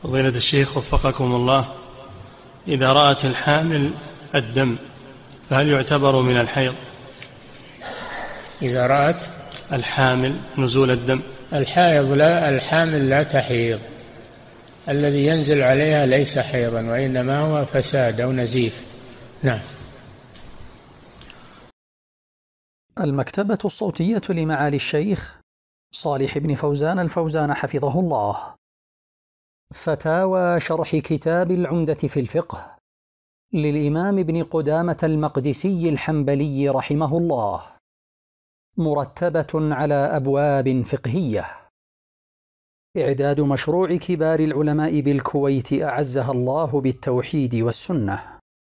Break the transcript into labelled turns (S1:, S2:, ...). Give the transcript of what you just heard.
S1: فضيلة الشيخ وفقكم الله، إذا رأت الحامل الدم فهل يعتبر من الحيض؟
S2: إذا رأت
S1: الحامل نزول الدم.
S2: الحائض لا، الحامل لا تحيض، الذي ينزل عليها ليس حيضا وإنما هو فساد أو نزيف. نعم.
S3: المكتبة الصوتية لمعالي الشيخ صالح بن فوزان الفوزان حفظه الله. فتاوى شرح كتاب العمدة في الفقه للإمام ابن قدامة المقدسي الحنبلي رحمه الله، مرتبة على أبواب فقهية. إعداد مشروع كبار العلماء بالكويت أعزها الله بالتوحيد والسنة.